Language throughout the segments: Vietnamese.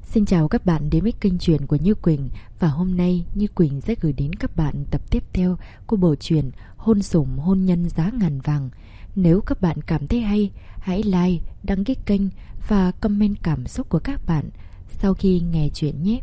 Xin chào các bạn đến với kênh truyện của Như Quỳnh. Và hôm nay Như Quỳnh sẽ gửi đến các bạn tập tiếp theo của bộ truyện Hôn Sủng Hôn Nhân Giá Ngàn Vàng. Nếu các bạn cảm thấy hay, hãy like, đăng ký kênh và comment cảm xúc của các bạn sau khi nghe chuyện nhé.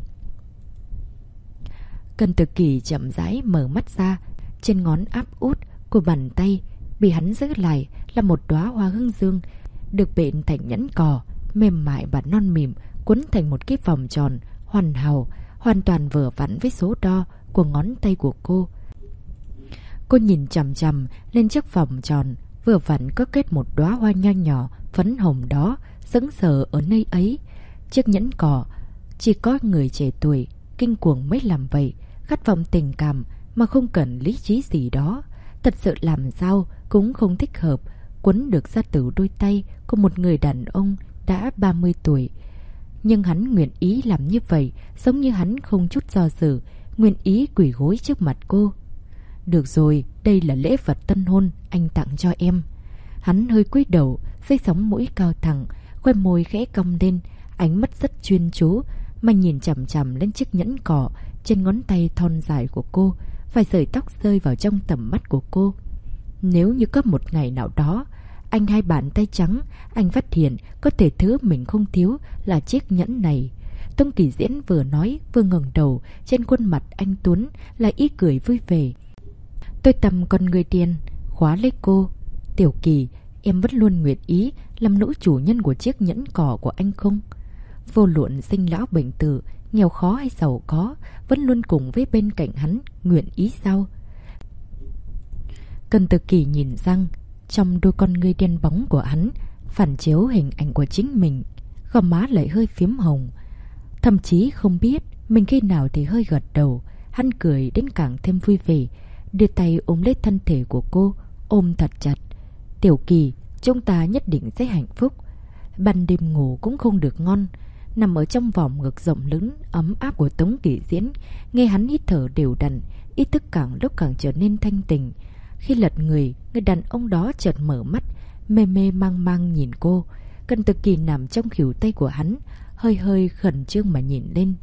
Cần Tử Kỳ chậm rãi mở mắt ra. Trên ngón áp út của bàn tay bị hắn giữ lại là một đóa hoa hương dương được bện thành nhẫn cò, mềm mại và non mịn, quấn thành một cái vòng tròn hoàn hảo, hoàn toàn vừa vặn với số đo của ngón tay của cô. Cô nhìn chằm chằm lên chiếc vòng tròn vừa vặn có kết một đóa hoa nho nhỏ phấn hồng đó, sững sờ ở nơi ấy. Chiếc nhẫn cò chỉ có người trẻ tuổi kinh cuồng mới làm vậy, khát vọng tình cảm mà không cần lý trí gì đó. Thật sự làm sao cũng không thích hợp quấn được ra từ đôi tay của một người đàn ông đã 30 tuổi. Nhưng hắn nguyện ý làm như vậy, giống như hắn không chút do dự, nguyện ý quỳ gối trước mặt cô. Được rồi, đây là lễ vật tân hôn anh tặng cho em. Hắn hơi cúi đầu, dây sóng mũi cao thẳng, khoe môi khẽ cong lên, ánh mắt rất chuyên chú mà nhìn chằm chằm lên chiếc nhẫn cỏ trên ngón tay thon dài của cô. Vài sợi tóc rơi vào trong tầm mắt của cô. Nếu như có một ngày nào đó anh hai bàn tay trắng, anh phát hiện có thể thứ mình không thiếu là chiếc nhẫn này. Tông Kỳ Diễn vừa nói vừa ngẩng đầu, trên khuôn mặt anh tuấn là ý cười vui vẻ. Tôi tầm con người điên khóa lấy cô. Tiểu Kỳ, em vẫn luôn nguyện ý làm nữ chủ nhân của chiếc nhẫn cỏ của anh không? Vô luận sinh lão bệnh tử, nghèo khó hay giàu có, vẫn luôn cùng với bên cạnh hắn, nguyện ý sao? Cần Tử Kỳ nhìn rằng trong đôi con ngươi đen bóng của hắn phản chiếu hình ảnh của chính mình, gò má lại hơi phím hồng. Thậm chí không biết mình khi nào thì hơi gật đầu. Hắn cười đến càng thêm vui vẻ, đưa tay ôm lấy thân thể của cô, ôm thật chặt. Tiểu Kỳ, chúng ta nhất định sẽ hạnh phúc. Ban đêm ngủ cũng không được ngon. Nằm ở trong vòng ngực rộng lớn ấm áp của Tống Kỳ Diễn, nghe hắn hít thở đều đặn, ý thức càng lúc càng trở nên thanh tỉnh. Khi lật người đàn ông đó chợt mở mắt, mê mê mang mang nhìn cô. Cần Tử Kỳ nằm trong khuỷu tay của hắn, hơi hơi khẩn trương mà nhìn lên.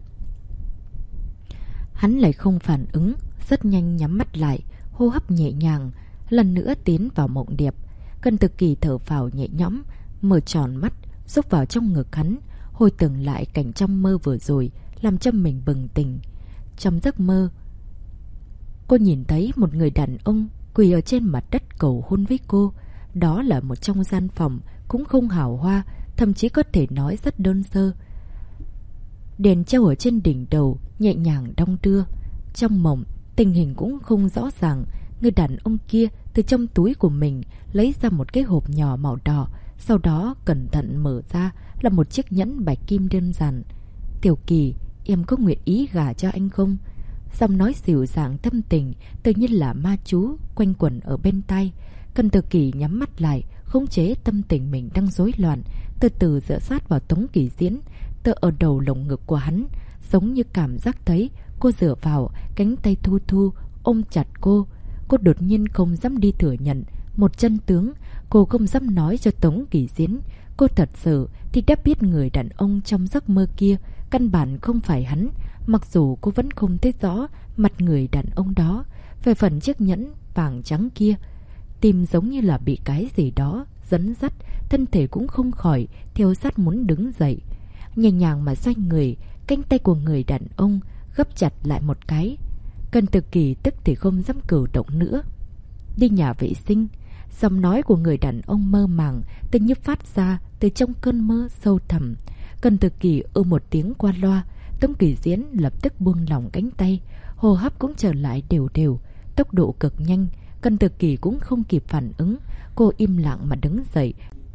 Hắn lại không phản ứng, rất nhanh nhắm mắt lại, hô hấp nhẹ nhàng, lần nữa tiến vào mộng đẹp. Cần Tử Kỳ thở phào nhẹ nhõm, mở tròn mắt, rúc vào trong ngực hắn, hồi tưởng lại cảnh trong mơ vừa rồi, làm cho mình bừng tỉnh. Trong giấc mơ, cô nhìn thấy một người đàn ông quỳ ở trên mặt đất cầu hôn với cô. Đó là một trong gian phòng cũng không hào hoa, thậm chí có thể nói rất đơn sơ. Đèn treo ở trên đỉnh đầu nhẹ nhàng đong đưa. Trong mộng, tình hình cũng không rõ ràng. Người đàn ông kia từ trong túi của mình lấy ra một cái hộp nhỏ màu đỏ, sau đó cẩn thận mở ra là một chiếc nhẫn bạch kim đơn giản. Tiểu Kỳ, em có nguyện ý gả cho anh không? Giọng nói dịu dàng thâm tình, tự nhiên là ma chú quanh quẩn ở bên tai. Cần Tử Kỳ nhắm mắt lại, khống chế tâm tình mình đang rối loạn, từ từ dựa sát vào Tống Kỳ Diễn, tựa ở đầu lồng ngực của hắn, giống như cảm giác thấy cô dựa vào cánh tay thu thu ôm chặt cô. Cô đột nhiên không dám đi thừa nhận một chân tướng, cô không dám nói cho Tống Kỳ Diễn. Cô thật sự thì đã biết người đàn ông trong giấc mơ kia căn bản không phải hắn. Mặc dù cô vẫn không thấy rõ mặt người đàn ông đó. Về phần chiếc nhẫn vàng trắng kia, tim giống như là bị cái gì đó dẫn dắt, thân thể cũng không khỏi theo sát muốn đứng dậy. Nhẹ nhàng mà xoay người, cánh tay của người đàn ông gấp chặt lại một cái. Cần Tử Kỳ tức thì không dám cử động nữa. Đi nhà vệ sinh. Giọng nói của người đàn ông mơ màng tự như phát ra từ trong cơn mơ sâu thẳm. Cần Tử Kỳ một tiếng qua loa. Tống Kỳ Diễn lập tức buông lỏng cánh tay, hô hấp cũng trở lại đều đều, tốc độ cực nhanh. Cần Tử Kỳ cũng không kịp phản ứng, cô im lặng mà đứng dậy,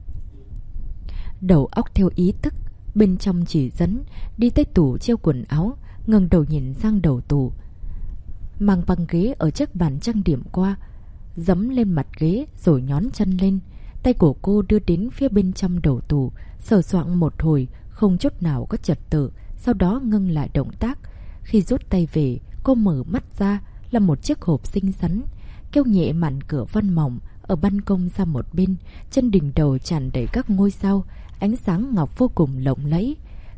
đầu óc theo ý thức. Bên trong chỉ dẫn đi tới tủ treo quần áo, ngẩng đầu nhìn sang đầu tủ, mang băng ghế ở chiếc bàn trang điểm qua, giẫm lên mặt ghế rồi nhón chân lên. Tay của cô đưa đến phía bên trong đầu tủ, sờ soạng một hồi không chút nào có trật tự, sau đó ngưng lại động tác. Khi rút tay về, cô mở mắt ra là một chiếc hộp xinh xắn, kéo nhẹ màn cửa vân mỏng ở ban công ra một bên. Trên đỉnh đầu tràn đầy các ngôi sao, ánh sáng ngọc vô cùng lộng lẫy.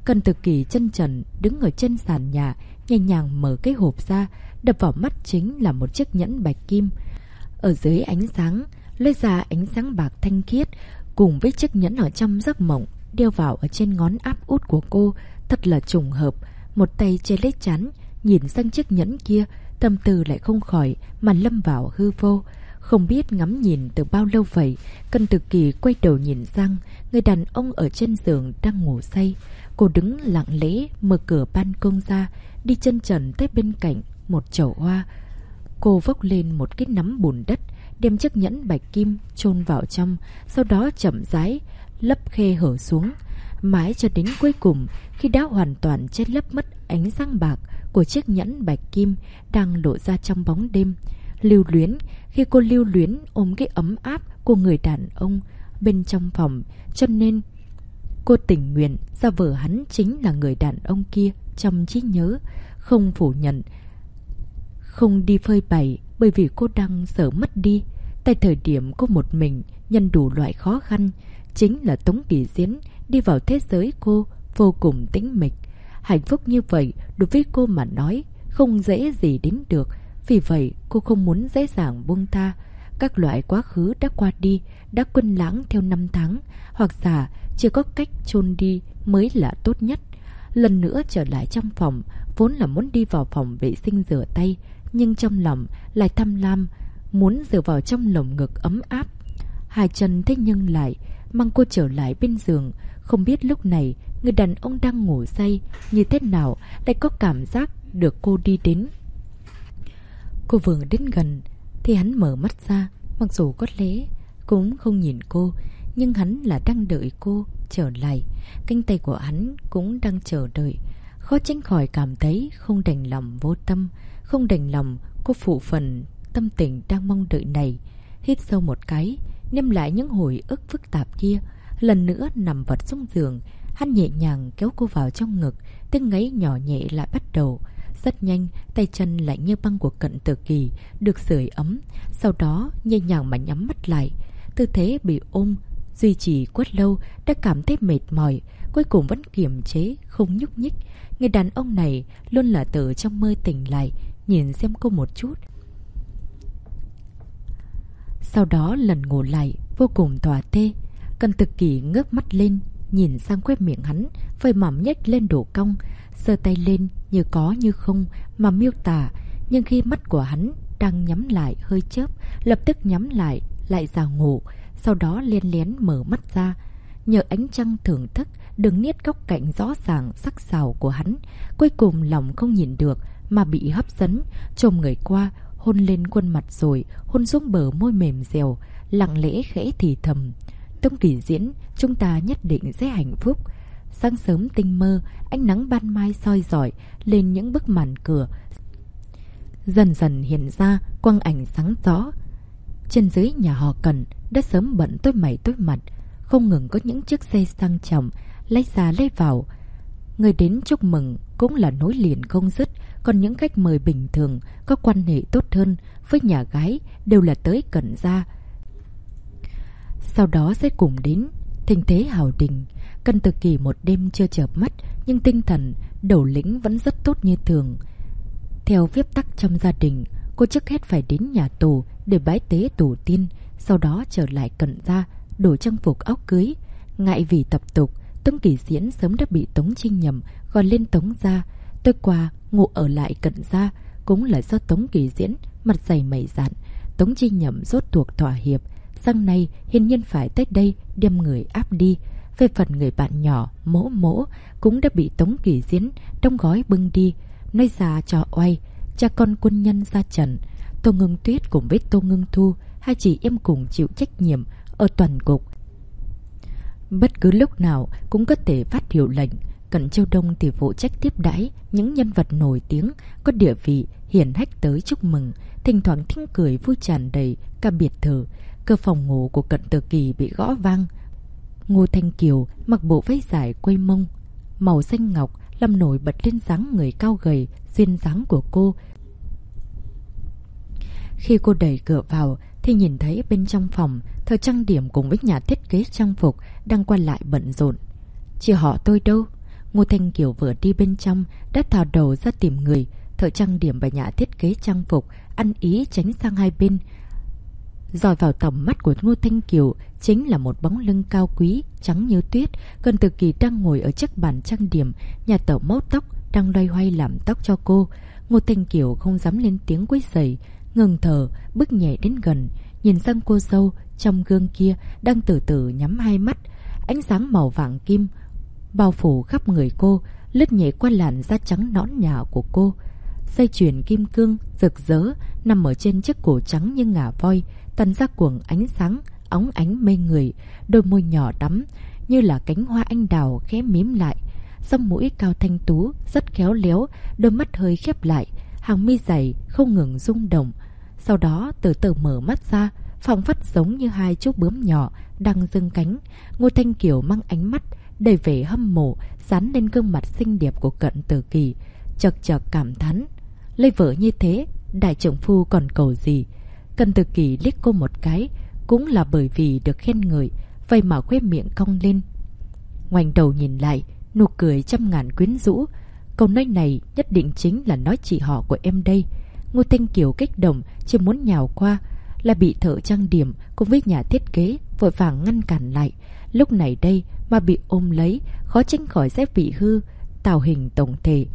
Cần Tử Kỳ chân trần đứng ở trên sàn nhà, nhẹ nhàng mở cái hộp ra. Đập vào mắt chính là một chiếc nhẫn bạch kim. Ở dưới ánh sáng, lóe ra ánh sáng bạc thanh khiết, cùng với chiếc nhẫn ở trong giấc mộng đeo vào ở trên ngón áp út của cô. Thật là trùng hợp. Một tay che lấy trán, nhìn sang chiếc nhẫn kia, tâm tư lại không khỏi mà lâm vào hư vô. Không biết ngắm nhìn từ bao lâu vậy. Cần Tử Kỳ quay đầu nhìn sang, người đàn ông ở trên giường đang ngủ say. Cô đứng lặng lẽ mở cửa ban công ra, đi chân trần tới bên cạnh một chậu hoa. Cô vốc lên một cái nắm bùn đất, đem chiếc nhẫn bạch kim chôn vào trong, sau đó chậm rãi lấp khe hở xuống. Mãi cho đến cuối cùng, khi đã hoàn toàn che lấp mất ánh sáng bạc của chiếc nhẫn bạch kim đang lộ ra trong bóng đêm. Lưu luyến, khi cô lưu luyến ôm cái ấm áp của người đàn ông bên trong phòng, cho nên cô tình nguyện ra vờ hắn chính là người đàn ông kia trong trí nhớ. Không phủ nhận, không đi phơi bày, bởi vì cô đang sợ mất đi. Tại thời điểm cô một mình nhân đủ loại khó khăn, chính là Tống Kỳ Diễn đi vào thế giới cô vô cùng tĩnh mịch. Hạnh phúc như vậy đối với cô mà nói không dễ gì đến được. Vì vậy cô không muốn dễ dàng buông tha. Các loại quá khứ đã qua đi, đã quên lãng theo năm tháng, hoặc giả chỉ có cách chôn đi mới là tốt nhất. Lần nữa trở lại trong phòng, vốn là muốn đi vào phòng vệ sinh rửa tay, nhưng trong lòng lại tham lam, muốn dựa vào trong lồng ngực ấm áp. Hai chân thế nhưng lại mang cô trở lại bên giường. Không biết lúc này người đàn ông đang ngủ say như thế nào lại có cảm giác được cô đi đến. Cô vừa đến gần thì hắn mở mắt ra, mặc dù có lẽ cũng không nhìn cô, nhưng hắn là đang đợi cô trở lại. Cánh tay của hắn cũng đang chờ đợi. Khó tránh khỏi cảm thấy không đành lòng vô tâm, không đành lòng cô phụ phần tâm tình đang mong đợi này. Hít sâu một cái, ném lại những hồi ức phức tạp kia, lần nữa nằm vật xuống giường. Hắn nhẹ nhàng kéo cô vào trong ngực, tiếng ngáy nhỏ nhẹ lại bắt đầu. Rất nhanh, tay chân lạnh như băng của Cận Tử Kỳ được sưởi ấm, sau đó nhẹ nhàng mà nhắm mắt lại. Tư thế bị ôm duy trì quá lâu đã cảm thấy mệt mỏi, cuối cùng vẫn kiềm chế không nhúc nhích. Người đàn ông này luôn là từ trong mơ tỉnh lại, nhìn xem cô một chút, sau đó lần ngủ lại vô cùng thỏa tê. Cận Tử Kỳ ngước mắt lên, nhìn sang khóe miệng hắn phơi mỏng nhếch lên độ cong, giơ tay lên như có như không mà miêu tả. Nhưng khi mắt của hắn đang nhắm lại hơi chớp, lập tức nhắm lại lại ra ngủ, sau đó len lén mở mắt ra. Nhờ ánh trăng thưởng thức đường nét góc cạnh rõ ràng sắc sảo của hắn, cuối cùng lòng không nhìn được mà bị hấp dẫn, chồm người qua hôn lên khuôn mặt, rồi hôn xuống bờ môi mềm dẻo, lặng lẽ khẽ thì thầm: Tống Kỳ Diễn, chúng ta nhất định sẽ hạnh phúc. Sáng sớm tinh mơ, ánh nắng ban mai soi rọi lên những bức màn cửa, dần dần hiện ra quang ảnh sáng rõ. Trên dưới nhà họ Cận đã sớm bận tối mày tối mặt, không ngừng có những chiếc xe sang trọng lấy ra lấy vào. Người đến chúc mừng cũng là nối liền không dứt, còn những khách mời bình thường có quan hệ tốt hơn với nhà gái đều là tới Cận gia, sau đó sẽ cùng đến thịnh thế hào đình. Cận Tử Kỳ một đêm chưa chợp mắt, nhưng tinh thần đầu lĩnh vẫn rất tốt như thường. Theo phép tắc trong gia đình, cô trước hết phải đến nhà tù để bái tế tổ tiên, sau đó trở lại Cận gia đổi trang phục áo cưới. Ngại vì tập tục, Tống Kỳ Diễn sớm đã bị Tống Trinh Nhậm gọi lên Tống gia. Tối qua ngủ ở lại Cận gia cũng là do Tống Kỳ Diễn mặt dày mày dạn, Tống Trinh Nhậm rốt cuộc thỏa hiệp. Sáng nay hiển nhiên phải tới đây đem người áp đi. Về phần người bạn nhỏ Mỗ Mỗ cũng đã bị Tống Kỳ Diễn đóng gói bưng đi. Nói ra cho oai, cha con quân nhân ra trận. Tô Ngưng Tuyết cùng với Tô Ngưng Thu, hai chị em cùng chịu trách nhiệm ở toàn cục, bất cứ lúc nào cũng có thể phát hiệu lệnh. Cận Châu Đông thì phụ trách tiếp đãi những nhân vật nổi tiếng có địa vị hiển hách tới chúc mừng. Thỉnh thoảng tiếng cười vui tràn đầy cả biệt thự. Cửa phòng ngủ của Cận Tử Kỳ bị gõ vang. Ngô Thanh Kiều mặc bộ váy dài quây mông màu xanh ngọc làm nổi bật lên dáng người cao gầy duyên dáng của cô. Khi cô đẩy cửa vào thì nhìn thấy bên trong phòng thợ trang điểm cùng với nhà thiết kế trang phục đang qua lại bận rộn. Chị họ tôi đâu? Ngô Thanh Kiều vừa đi bên trong đã thò đầu ra tìm người. Thợ trang điểm và nhà thiết kế trang phục ăn ý tránh sang hai bên. Dòi vào tầm mắt của Ngô Thanh Kiều chính là một bóng lưng cao quý, trắng như tuyết. Cần Tử Kỳ đang ngồi ở chiếc bàn trang điểm. Nhà tẩu mẫu tóc đang loay hoay làm tóc cho cô. Ngô Thanh Kiều không dám lên tiếng quấy rầy, ngừng thở, bước nhẹ đến gần, nhìn sang cô dâu trong gương kia đang từ từ nhắm hai mắt. Ánh sáng màu vàng kim bao phủ khắp người cô, lướt nhẹ qua làn da trắng nõn nhả của cô. Dây chuyền kim cương rực rỡ nằm ở trên chiếc cổ trắng như ngà voi, tàn ra cuồng ánh sáng óng ánh mê người. Đôi môi nhỏ đắm như là cánh hoa anh đào khẽ mím lại, song mũi cao thanh tú rất khéo léo, đôi mắt hơi khép lại, hàng mi dày không ngừng rung động. Sau đó từ từ mở mắt ra, phảng phất giống như hai chú bướm nhỏ đang giương cánh. Ngô Thanh Kiều mang ánh mắt đầy vẻ hâm mộ dán lên gương mặt xinh đẹp của Cận Tử Kỳ, chật chật cảm thán: lấy vợ như thế, đại trưởng phu còn cầu gì? Cận Tử Kỳ liếc cô một cái, cũng là bởi vì được khen ngợi, vậy mà khóe miệng cong lên. Ngoảnh đầu nhìn lại, nụ cười trăm ngàn quyến rũ. Câu nói này nhất định chính là nói chị họ của em đây. Ngô Thanh Kiều kích động, chỉ muốn nhào qua, là bị thợ trang điểm cùng với nhà thiết kế vội vàng ngăn cản lại. Lúc này đây mà bị ôm lấy, khó tránh khỏi sẽ bị hư tạo hình tổng thể.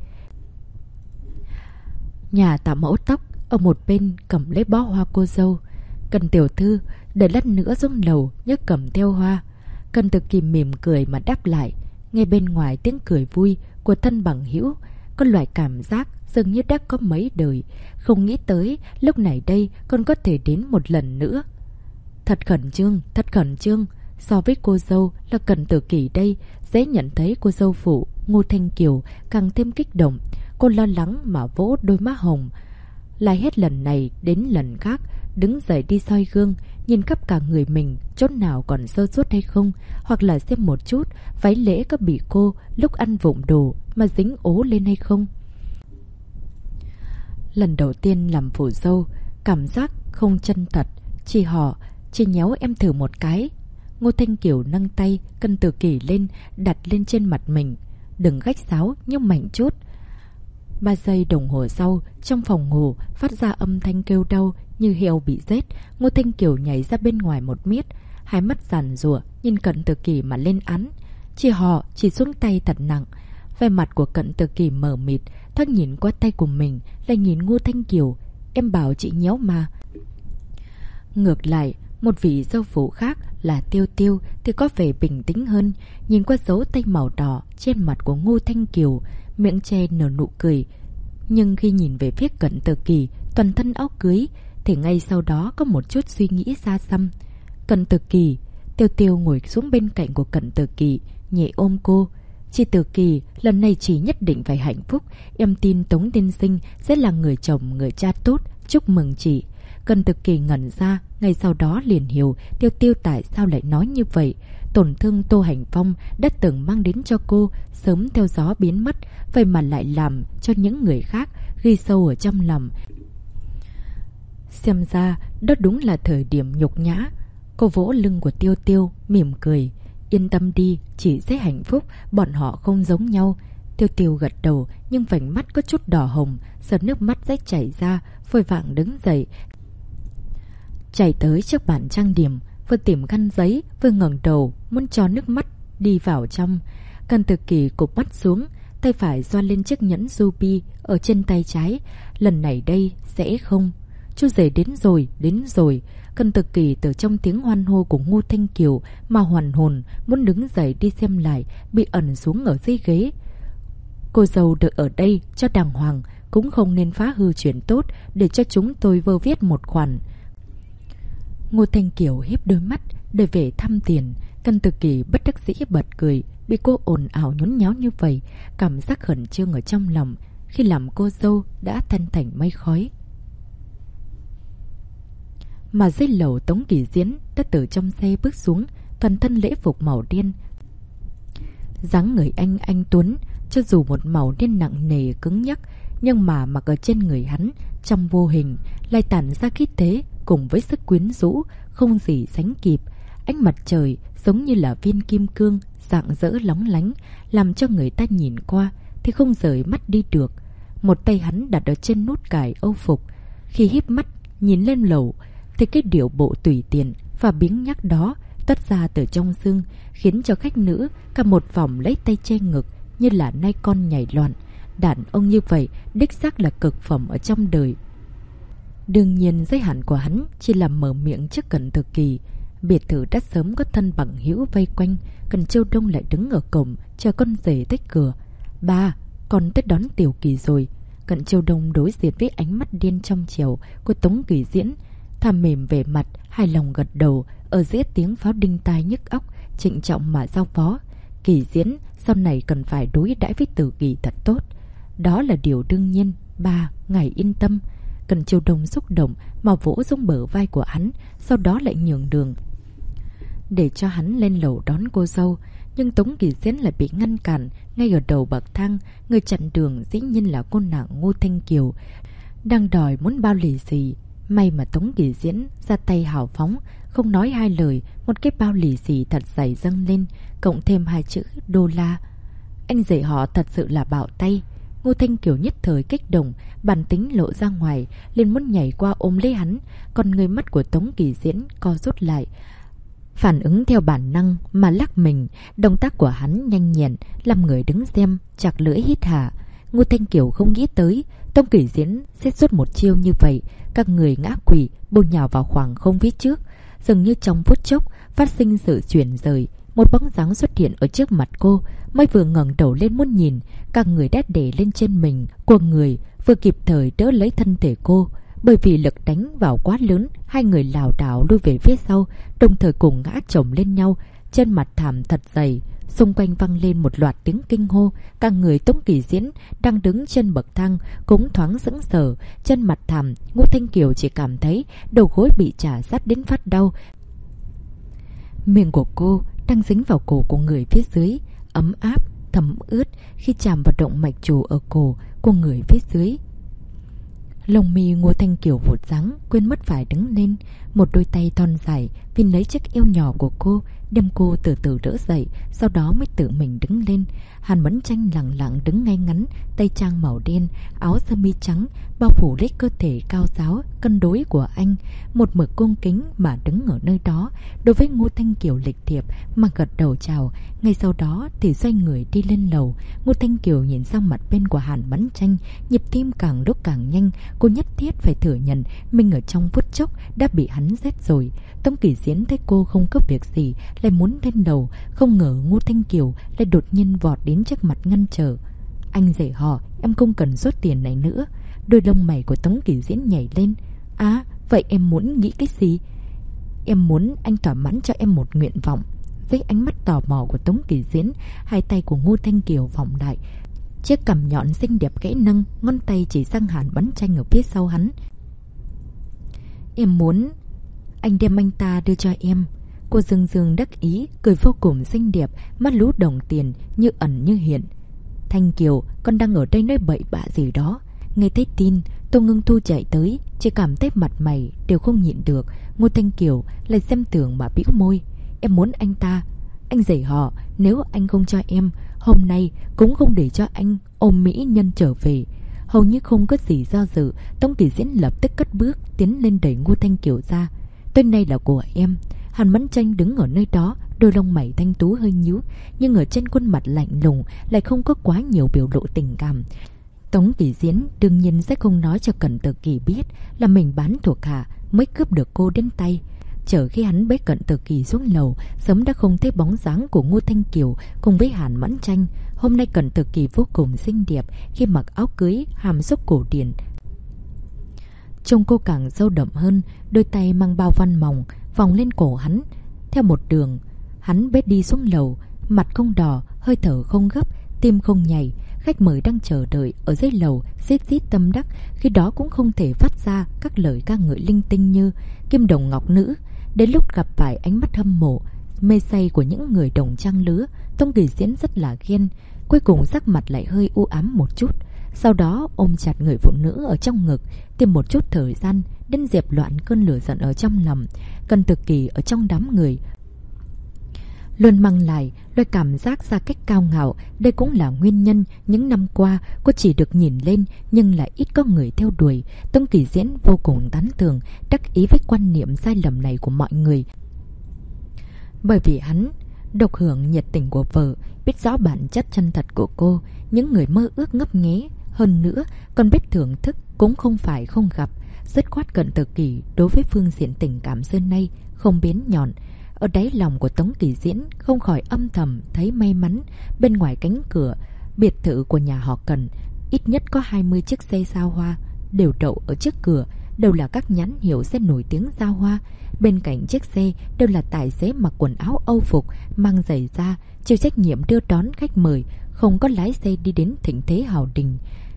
Nhà tạo mẫu tóc ở một bên cầm lấy bó hoa cô dâu. Cần tiểu thư để lát nữa xuống lầu nhớ cầm theo hoa. Cần Tử Kỳ mỉm cười mà đáp lại. Ngay bên ngoài tiếng cười vui của thân bằng hữu, có loại cảm giác dường như đã có mấy đời. Không nghĩ tới lúc này đây còn có thể đến một lần nữa. Thật khẩn trương, thật khẩn trương. So với cô dâu là Cận Tử Kỳ đây, dễ nhận thấy cô dâu phụ Ngô Thanh Kiều càng thêm kích động. Cô lo lắng mà vỗ đôi má hồng, lại hết lần này đến lần khác đứng dậy đi soi gương, nhìn khắp cả người mình, chốt nào còn sơ suất hay không, hoặc là xem một chút váy lễ có bị cô lúc ăn vụng đồ mà dính ố lên hay không. Lần đầu tiên làm phụ dâu, cảm giác không chân thật. Chị nhéo em thử một cái. Ngô Thanh Kiều nâng tay Cận Tử Kỳ lên, đặt lên trên mặt mình. Đừng gách sáo, nhưng mạnh chút. 3 giây đồng hồ sau, trong phòng ngủ phát ra âm thanh kêu đau như heo bị rết. Ngô Thanh Kiều nhảy ra bên ngoài 1 mét, hai mắt giàn giụa nhìn Cận Tử Kỳ mà lên án. Chỉ xuống tay thật nặng. Vẻ mặt của Cận Tử Kỳ mờ mịt, thoáng nhìn qua tay của mình, lại nhìn Ngô Thanh Kiều. Em bảo chị nhéo mà. Ngược lại, một vị dâu phụ khác là Tiêu Tiêu thì có vẻ bình tĩnh hơn, nhìn qua dấu tay màu đỏ trên mặt của Ngô Thanh Kiều, miệng che nở nụ cười. Nhưng khi nhìn về phía Cận Tử Kỳ toàn thân áo cưới thì ngay sau đó có một chút suy nghĩ xa xăm. Cận Tử Kỳ. Tiêu Tiêu ngồi xuống bên cạnh của Cận Tử Kỳ, nhẹ ôm cô. Chị Tử Kỳ, lần này chị nhất định phải hạnh phúc. Em tin Tống tiên sinh sẽ là người chồng, người cha tốt. Chúc mừng chị. Cận Tử Kỳ ngẩn ra, ngay sau đó liền hiểu Tiêu Tiêu tại sao lại nói như vậy. Tổn thương Tô Hành Phong đã từng mang đến cho cô sớm theo gió biến mất, vậy mà lại làm cho những người khác ghi sâu ở trong lòng. Xem ra đó đúng là thời điểm nhục nhã. Cô vỗ lưng của Tiêu Tiêu, mỉm cười. Yên tâm đi, chị sẽ hạnh phúc, bọn họ không giống nhau. Tiêu Tiêu gật đầu, nhưng vành mắt có chút đỏ hồng, sợ nước mắt sẽ chảy ra, vội vàng đứng dậy, chạy tới trước bàn trang điểm, vừa tìm khăn giấy, vừa ngẩng đầu muốn cho nước mắt đi vào trong. Cận Tử Kỳ cụp mắt xuống, tay phải xoa lên chiếc nhẫn ruby ở trên tay trái. Lần này đây sẽ không. Chú rể đến rồi. Cận Tử Kỳ từ trong tiếng hoan hô của Ngô Thanh Kiều mà hoàn hồn, muốn đứng dậy đi xem lại, bị ẩn xuống ở dưới ghế. Cô dâu được ở đây cho đàng hoàng, cũng không nên phá hư chuyện tốt để cho chúng tôi vơ viết một khoản. Ngô Thanh Kiều híp đôi mắt để về thăm tiền. Cận Tử Kỳ bất đắc dĩ bật cười, bị cô ồn ào nhốn nháo như vậy, cảm giác khẩn trương ở trong lòng khi làm cô dâu đã tan thành mây khói. Mà dưới lầu, Tống Kỳ Diễn đã từ trong xe bước xuống, toàn thân lễ phục màu đen. Dáng người anh tuấn, cho dù một màu đen nặng nề cứng nhắc, nhưng mà mặc ở trên người hắn trong vô hình lại tản ra khí thế cùng với sức quyến rũ không gì sánh kịp. Ánh mặt trời giống như là viên kim cương rạng rỡ lóng lánh, làm cho người ta nhìn qua thì không rời mắt đi được. Một tay hắn đặt ở trên nút cài âu phục. Khi híp mắt nhìn lên lầu thì cái điệu bộ tùy tiện và biếng nhác đó toát ra từ trong xương, khiến cho khách nữ cả một vòng lấy tay che ngực như là nai con nhảy loạn. Đàn ông như vậy đích xác là cực phẩm ở trong đời. Đương nhiên giới hạn của hắn chỉ là mở miệng trước Cận Tử Kỳ. Biệt thự đã sớm có thân bằng hữu vây quanh. Cận Chiêu Đông lại đứng ở cổng chờ con rể tới cửa. Ba, con tới đón Tiểu Kỳ rồi. Cận Chiêu Đông đối diện với ánh mắt điên trong chiều của Tống Kỳ Diễn, thầm mềm về mặt, hài lòng gật đầu. Ở giữa tiếng pháo đinh tai nhức óc, trịnh trọng mà giao phó: Kỳ Diễn, sau này cần phải đối đãi với Tử Kỳ thật tốt. Đó là điều đương nhiên, ba, ngài yên tâm. Cận Chiêu Đông xúc động mà vỗ xuống bờ vai của hắn, sau đó lại nhường đường để cho hắn lên lầu đón cô dâu. Nhưng Tống Kỳ Diễn lại bị ngăn cản ngay ở đầu bậc thang. Người chặn đường dĩ nhiên là cô nàng Ngô Thanh Kiều, đang đòi muốn bao lì xì. May mà Tống Kỳ Diễn ra tay hào phóng, không nói hai lời, một cái bao lì xì thật dày dâng lên, cộng thêm 2 chữ đô la. Anh rể họ thật sự là bạo tay. Ngô Thanh Kiều nhất thời kích động, bản tính lộ ra ngoài, liền muốn nhảy qua ôm lấy hắn. Còn người mắt của Tống Kỳ Diễn co rút lại, phản ứng theo bản năng mà lắc mình. Động tác của hắn nhanh nhẹn, làm người đứng xem chặt lưỡi hít hà. Ngô Thanh Kiều không nghĩ tới Tống Kỳ Diễn sẽ xuất một chiêu như vậy. Các người ngã quỵ bổ nhào vào khoảng không phía trước. Dường như trong phút chốc phát sinh sự chuyển rời, một bóng dáng xuất hiện ở trước mặt cô. Mới vừa ngẩng đầu lên muốn nhìn, các người đã để lên trên mình của người, vừa kịp thời đỡ lấy thân thể cô. Bởi vì lực đánh vào quá lớn, hai người lảo đảo lui về phía sau, đồng thời cùng ngã chồng lên nhau. Trên mặt thảm thật dày, xung quanh vang lên một loạt tiếng kinh hô. Các người Tống Kỳ Diễn đang đứng trên bậc thang cũng thoáng sững sờ. Trên mặt thảm, Ngô Thanh Kiều chỉ cảm thấy đầu gối bị chà sát đến phát đau. Miệng của cô đang dính vào cổ của người phía dưới, ấm áp, thấm ướt khi chạm vào động mạch chủ ở cổ của người phía dưới. Lông mi Ngô Thanh Kiều vụt giáng, quên mất phải đứng lên. Một đôi tay thon dài vì lấy chiếc eo nhỏ của cô, đem cô từ từ đỡ dậy, sau đó mới tự mình đứng lên. Hàn Mẫn Tranh lặng lặng đứng ngay ngắn, tay trang màu đen, áo sơ mi trắng bao phủ lấy cơ thể cao ráo cân đối của anh, một mực cung kính mà đứng ở nơi đó, đối với Ngô Thanh Kiều lịch thiệp mà gật đầu chào. Ngay sau đó thì xoay người đi lên lầu. Ngô Thanh Kiều nhìn sang mặt bên của Hàn Mẫn Tranh, nhịp tim càng lúc càng nhanh. Cô nhất thiết phải thừa nhận mình ở trong phút chốc đã bị hắn giết rồi. Tống Kỳ Diễn thấy cô không có việc gì lại muốn lên lầu, không ngờ Ngô Thanh Kiều lại đột nhiên vọt đến trước mặt ngăn trở. Anh rể họ, em không cần số tiền này nữa. Đôi lông mày của Tống Kỳ Diễn nhảy lên. À, vậy em muốn nghĩ cái gì? Em muốn anh thỏa mãn cho em một nguyện vọng. Với ánh mắt tò mò của Tống Kỳ Diễn, hai tay của Ngô Thanh Kiều vòng lại, chiếc cằm nhọn xinh đẹp khẽ nâng, ngón tay chỉ sang Hàn Mẫn Tranh ở phía sau hắn. Em muốn anh đem anh ta đưa cho em. Cô dương dương đắc ý, cười vô cùng xinh đẹp, mắt lú đồng tiền như ẩn như hiện. Thanh Kiều, con đang ở đây nói bậy bạ gì đó. Nghe thấy tin, Tô Ngưng Thu chạy tới, chỉ cảm thấy mặt mày đều không nhịn được. Ngô Thanh Kiều lại xem tưởng mà bĩu môi. Em muốn anh ta. Anh rể họ, nếu anh không cho em, hôm nay cũng không để cho anh ôm mỹ nhân trở về. Hầu như không có gì do dự, Tống Kỳ Diễn lập tức cất bước tiến lên đẩy Ngô Thanh Kiều ra. Tên này là của em. Hàn Mẫn Tranh đứng ở nơi đó, đôi lông mày thanh tú hơi nhíu, nhưng ở trên khuôn mặt lạnh lùng lại không có quá nhiều biểu lộ tình cảm. Tống Kỳ Diễn đương nhiên sẽ không nói cho Cận Tử Kỳ biết là mình bán thuộc hạ mới cướp được cô đến tay. Chờ khi hắn bế Cận Tử Kỳ xuống lầu, sớm đã không thấy bóng dáng của Ngô Thanh Kiều cùng với Hàn Mẫn Tranh. Hôm nay Cận Tử Kỳ vô cùng xinh đẹp khi mặc áo cưới hàm xúc cổ điển, trông cô càng sâu đậm hơn. Đôi tay mang bao văn mỏng vòng lên cổ hắn. Theo một đường hắn bế đi xuống lầu, mặt không đỏ, hơi thở không gấp, tim không nhảy. Khách mời đang chờ đợi ở dưới lầu xít xít tâm đắc, khi đó cũng không thể phát ra các lời ca ngợi linh tinh như kim đồng ngọc nữ. Đến lúc gặp phải ánh mắt hâm mộ mê say của những người đồng trang lứa, Tống Kỳ Diễn rất là ghen. Cuối cùng sắc mặt lại hơi u ám một chút, sau đó ôm chặt người phụ nữ ở trong ngực, tìm một chút thời gian đến dẹp loạn cơn lửa giận ở trong lòng. Cận Tử Kỳ ở trong đám người luôn mang lại loại cảm giác xa cách cao ngạo. Đây cũng là nguyên nhân những năm qua cô chỉ được nhìn lên nhưng lại ít có người theo đuổi. Tống Kỳ Diễn vô cùng tán thưởng, đắc ý với quan niệm sai lầm này của mọi người. Bởi vì hắn độc hưởng nhiệt tình của vợ, biết rõ bản chất chân thật của cô, những người mơ ước ngấp nghé. Hơn nữa còn biết thưởng thức cũng không phải không gặp. Dứt khoát Cận Tử Kỳ đối với phương diện tình cảm xưa nay không bén nhọn. Ở đáy lòng của Tống Kỳ Diễn không khỏi âm thầm thấy may mắn. Bên ngoài cánh cửa biệt thự của nhà họ Cận, ít nhất có 20 chiếc xe sao hoa đều đậu ở trước cửa, đều là các nhãn hiệu xe nổi tiếng sao hoa. Bên cạnh chiếc xe đều là tài xế mặc quần áo Âu phục, mang giày da, chịu trách nhiệm đưa đón khách mời, không có lái xe đi đến thịnh thế hào đình.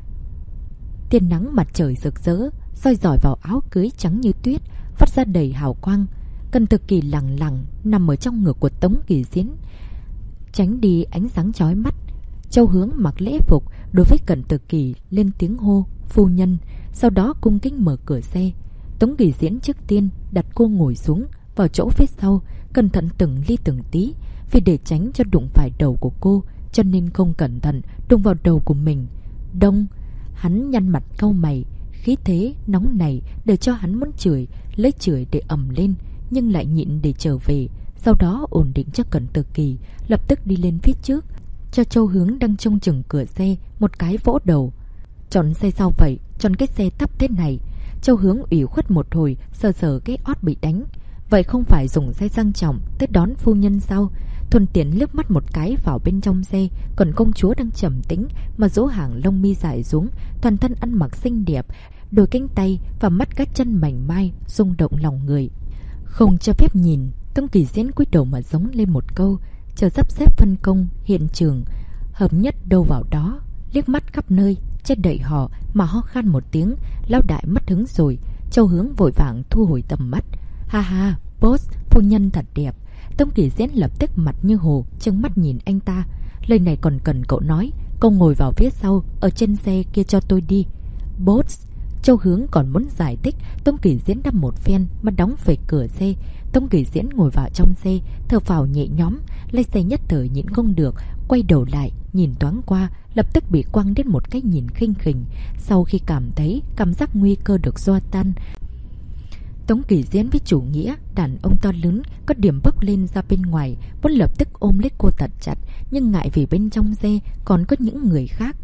Tia nắng mặt trời rực rỡ soi rọi vào áo cưới trắng như tuyết, phát ra đầy hào quang. Cận Tử Kỳ lặng lặng nằm ở trong ngực của Tống Kỳ Diễn, tránh đi ánh sáng chói mắt. Châu Hướng mặc lễ phục đối với Cận Tử Kỳ lên tiếng hô phu nhân, sau đó cung kính mở cửa xe. Tống Kỳ Diễn trước tiên đặt cô ngồi xuống vào chỗ phía sau, cẩn thận từng ly từng tí, vì để tránh cho đụng phải đầu của cô, cho nên không cẩn thận đụng vào đầu của mình. Đông, hắn nhăn mặt cau mày, khí thế nóng này để cho hắn muốn chửi, lấy chửi để ầm lên, nhưng lại nhịn để trở về. Sau đó ổn định cho Cận Tử Kỳ, lập tức đi lên phía trước, cho Châu Hướng đang trông chừng cửa xe một cái vỗ đầu. Chọn xe sao vậy? Chọn cái xe tắp thế này. Châu Hướng ủy khuất một hồi, sờ sờ cái ót bị đánh. Vậy không phải dùng xe sang trọng tới đón phu nhân sao? Thuần tiện liếc mắt một cái vào bên trong xe, còn công chúa đang trầm tĩnh mà dỗ hàng lông mi dài xuống, toàn thân ăn mặc xinh đẹp, đôi cánh tay và mắt các chân mảnh mai rung động lòng người. Không cho phép nhìn, Tống Kỳ Diễn cúi đầu mà giống lên một câu, chờ sắp xếp phân công hiện trường, hợp nhất đâu vào đó, liếc mắt khắp nơi, che đậy họ mà ho khan một tiếng. Lão đại mất hứng rồi. Châu Hướng vội vàng thu hồi tầm mắt. Ha ha, boss, phu nhân thật đẹp. Tống Kỳ Diễn lập tức mặt như hồ, trừng mắt nhìn anh ta. Lời này còn cần cậu nói, cậu ngồi vào phía sau, ở trên xe kia cho tôi đi. Boss, Châu Hướng còn muốn giải thích, Tống Kỳ Diễn đâm một phen mà đóng về cửa xe. Tống Kỳ Diễn ngồi vào trong xe, thở phào nhẹ nhõm, lấy xe nhất thời nhịn không được, quay đầu lại nhìn thoáng qua, lập tức bị quăng đến một cái nhìn khinh khỉnh. Sau khi cảm thấy cảm giác nguy cơ được xua tan, Tống Kỳ Diễn với chủ nghĩa đàn ông to lớn có điểm bốc lên ra bên ngoài, muốn lập tức ôm lấy cô thật chặt, nhưng ngại vì bên trong xe còn có những người khác.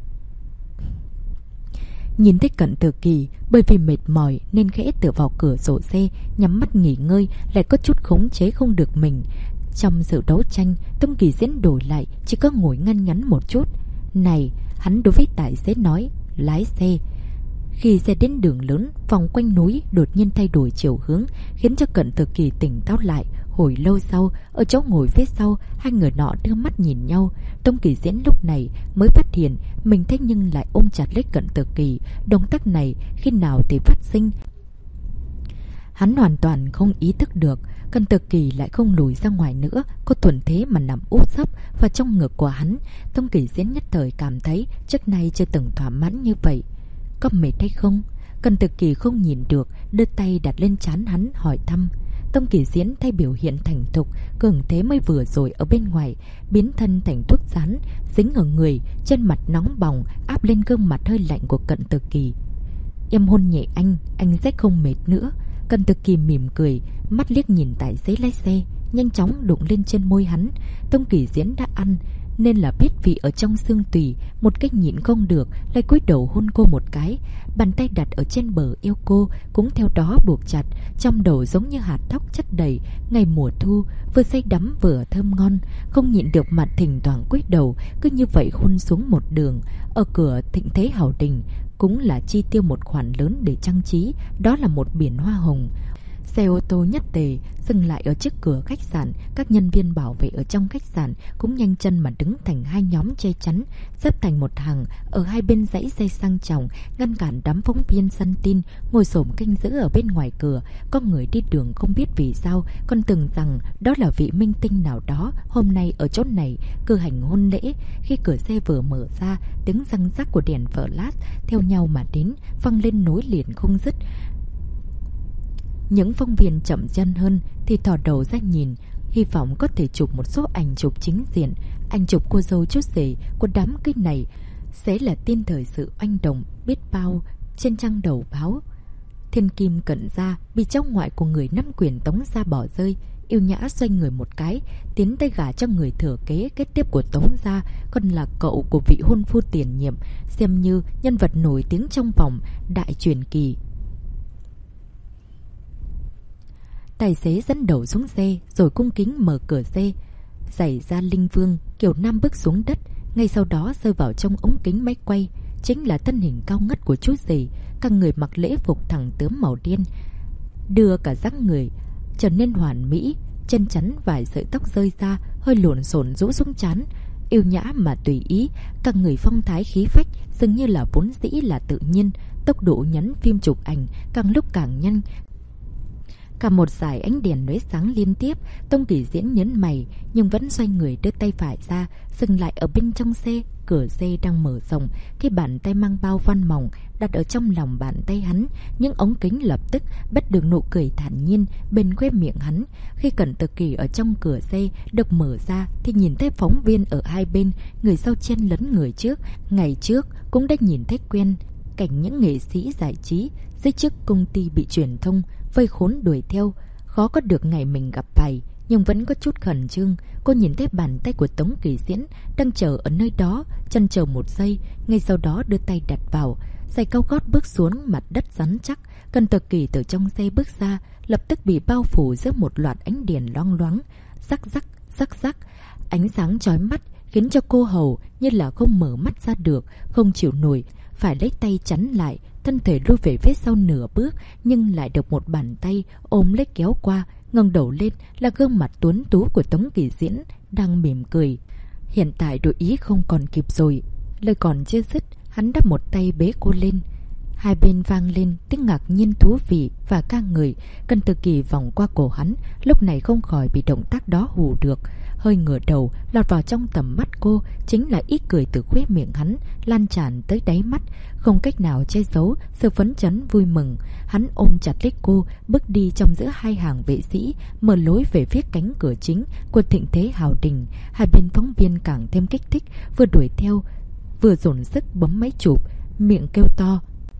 Nhìn thấy Cận Tử Kỳ bởi vì mệt mỏi nên khẽ tựa vào cửa sổ xe, nhắm mắt nghỉ ngơi, lại có chút khống chế không được mình. Trong sự đấu tranh, Tống Kỳ Diễn đổi lại chỉ có ngồi ngăn ngắn một chút. Này, hắn đối với tài xế nói, lái xe. Khi xe đến đường lớn, vòng quanh núi đột nhiên thay đổi chiều hướng, khiến cho Cận Tử Kỳ tỉnh táo lại. Hồi lâu sau, ở chỗ ngồi phía sau, hai người nọ đưa mắt nhìn nhau. Tống Kỳ Diễn lúc này mới phát hiện mình thế nhưng lại ôm chặt lấy Cận Tử Kỳ. Động tác này khi nào thì phát sinh, hắn hoàn toàn không ý thức được. Cận Tử Kỳ lại không lùi ra ngoài nữa, cô thuần thế mà nằm úp sấp vào trong ngực của hắn. Tống Kỳ Diễn nhất thời cảm thấy trước nay chưa từng thỏa mãn như vậy. Có mệt hay không? Cận Tử Kỳ không nhìn được, đưa tay đặt lên trán hắn hỏi thăm. Tống Kỳ Diễn thay biểu hiện thành thục, cường thế mới vừa rồi ở bên ngoài, biến thân thành thuốc rán, dính ở người, trên mặt nóng bỏng, áp lên gương mặt hơi lạnh của Cận Tử Kỳ. Em hôn nhẹ anh sẽ không mệt nữa. Cận Tử Kỳ mỉm cười, mắt liếc nhìn tài xế lái xe, nhanh chóng đụng lên trên môi hắn. Tống Kỳ Diễn đã ăn nên là biết vị ở trong xương tủy, một cách nhịn không được, lại cúi đầu hôn cô một cái. Bàn tay đặt ở trên bờ eo cô cũng theo đó buộc chặt, trong đầu giống như hạt thóc chất đầy. Ngày mùa thu, vừa say đắm vừa thơm ngon, không nhịn được mặt thỉnh thoảng cúi đầu, cứ như vậy hôn xuống một đường. Ở cửa thịnh thế hào đình cũng là chi tiêu một khoản lớn để trang trí, đó là một biển hoa hồng. Xe ô tô nhất tề dừng lại ở trước cửa khách sạn. Các nhân viên bảo vệ ở trong khách sạn cũng nhanh chân mà đứng thành hai nhóm che chắn, xếp thành một hàng ở hai bên dãy xe sang trọng, ngăn cản đám phóng viên săn tin ngồi xổm canh giữ ở bên ngoài cửa. Có người đi đường không biết vì sao còn tưởng rằng đó là vị minh tinh nào đó hôm nay ở chỗ này cử hành hôn lễ. Khi cửa xe vừa mở ra, tiếng răng rắc của đèn flash theo nhau mà đến, vang lên nối liền không dứt. Những phóng viên chậm chân hơn thì thò đầu ra nhìn, hy vọng có thể chụp một số ảnh chụp chính diện. Ảnh chụp cô dâu chú rể của đám cưới này sẽ là tin thời sự oanh động biết bao trên trang đầu báo. Thiên kim Cận Gia bị cháu ngoại của người nắm quyền Tống gia bỏ rơi. Yêu Nhã xoay người một cái, tiến tay gả cho người thừa kế kế tiếp của Tống gia, còn là cậu của vị hôn phu tiền nhiệm, xem như nhân vật nổi tiếng trong vòng đại truyền kỳ. Tài xế dẫn đầu xuống xe, rồi cung kính mở cửa xe. Giày ra linh vương, Kiều Nam bước xuống đất, ngay sau đó rơi vào trong ống kính máy quay. Chính là thân hình cao ngất của chú rể, các người mặc lễ phục thẳng tướm màu đen, đưa cả dáng người trở nên hoàn mỹ, chân chắn vài sợi tóc rơi ra, hơi lộn xộn rũ xuống trán. Yêu nhã mà tùy ý, các người phong thái khí phách, dường như là vốn dĩ là tự nhiên. Tốc độ nhấn phim chụp ảnh càng lúc càng nhanh. Cả một dải ánh đèn lóe sáng liên tiếp. Tông Kỳ Diễn nhấn mày nhưng vẫn xoay người đưa tay phải ra, dừng lại ở bên trong xe. Cửa xe đang mở rộng, cái bàn tay mang bao văn mỏng đặt ở trong lòng bàn tay hắn. Những ống kính lập tức bắt được nụ cười thản nhiên bên khóe miệng hắn. Khi Cẩn Tự Kỳ ở trong cửa xe được mở ra thì nhìn thấy phóng viên ở hai bên, người sau chen lấn người trước. Ngày trước cũng đã nhìn thấy quen cảnh những nghệ sĩ giải trí dưới chức công ty bị truyền thông vây khốn đuổi theo. Khó có được ngày mình gặp phải, nhưng vẫn có chút khẩn trương. Cô nhìn thấy bàn tay của Tống Kỳ Diễn đang chờ ở nơi đó, chần chờ một giây, ngay sau đó đưa tay đặt vào. Giày cao gót bước xuống mặt đất rắn chắc. Cẩn Tự Kỳ từ trong xe bước ra, lập tức bị bao phủ giữa một loạt ánh đèn loang loáng, rắc rắc rắc rắc. Ánh sáng chói mắt khiến cho cô hầu như là không mở mắt ra được, không chịu nổi, phải lấy tay chắn lại, thân thể lui về phía sau nửa bước, nhưng lại được một bàn tay ôm lấy kéo qua. Ngẩng đầu lên là gương mặt tuấn tú của Tống Kỳ Diễn đang mỉm cười. Hiện tại đổi ý không còn kịp rồi. Lời còn chưa dứt, hắn đắp một tay bế cô lên. Hai bên vang lên tiếng ngạc nhiên thú vị và ca ngợi. Cẩn Tự Kỳ vòng qua cổ hắn, lúc này không khỏi bị động tác đó hù được. Hơi ngửa đầu, lọt vào trong tầm mắt cô chính là ý cười từ khóe miệng hắn lan tràn tới đáy mắt, không cách nào che giấu sự phấn chấn vui mừng. Hắn ôm chặt lấy cô, bước đi trong giữa hai hàng vệ sĩ, mở lối về phía cánh cửa chính của Thịnh Thế Hào Đình. Hai bên phóng viên càng thêm kích thích, vừa đuổi theo vừa dồn sức bấm máy chụp, miệng kêu to: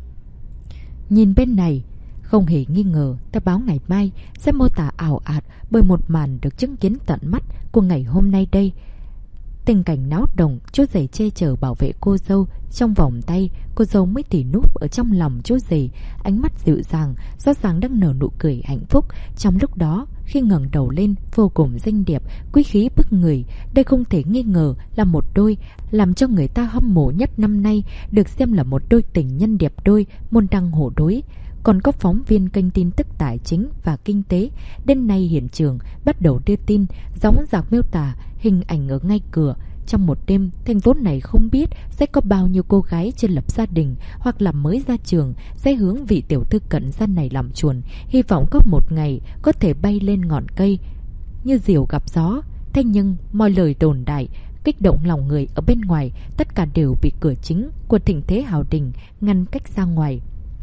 "Nhìn bên này!" Không hề nghi ngờ, tờ báo ngày mai sẽ mô tả ảo ạt bởi một màn được chứng kiến tận mắt của ngày hôm nay đây. Tình cảnh náo động, chú rể che chở bảo vệ cô dâu trong vòng tay, cô dâu mới tỉ núp ở trong lòng chú rể, ánh mắt dịu dàng, rõ ràng đang nở nụ cười hạnh phúc. Trong lúc đó, khi ngẩng đầu lên, vô cùng xinh đẹp, quý khí bức người. Đây không thể nghi ngờ là một đôi làm cho người ta hâm mộ nhất năm nay, được xem là một đôi tình nhân đẹp đôi, môn đăng hộ đối. Còn có phóng viên kênh tin tức tài chính và kinh tế đến nay hiện trường bắt đầu đưa tin, dõng dạc miêu tả hình ảnh ở ngay cửa. Trong một đêm, thành phố này không biết sẽ có bao nhiêu cô gái chưa lập gia đình hoặc là mới ra trường sẽ hướng vị tiểu thư Cận Gia này làm chuồn, hy vọng có một ngày có thể bay lên ngọn cây như diều gặp gió. Thế nhưng mọi lời đồn đại kích động lòng người ở bên ngoài tất cả đều bị cửa chính của Thịnh Thế Hào Đình ngăn cách ra ngoài.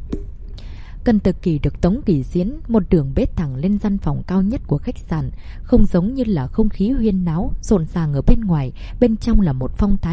Cẩn Tự Kỳ được Tống Kỳ Diễn một đường bế thẳng lên gian phòng cao nhất của khách sạn. Không giống như là không khí huyên náo rộn ràng ở bên ngoài, bên trong là một phong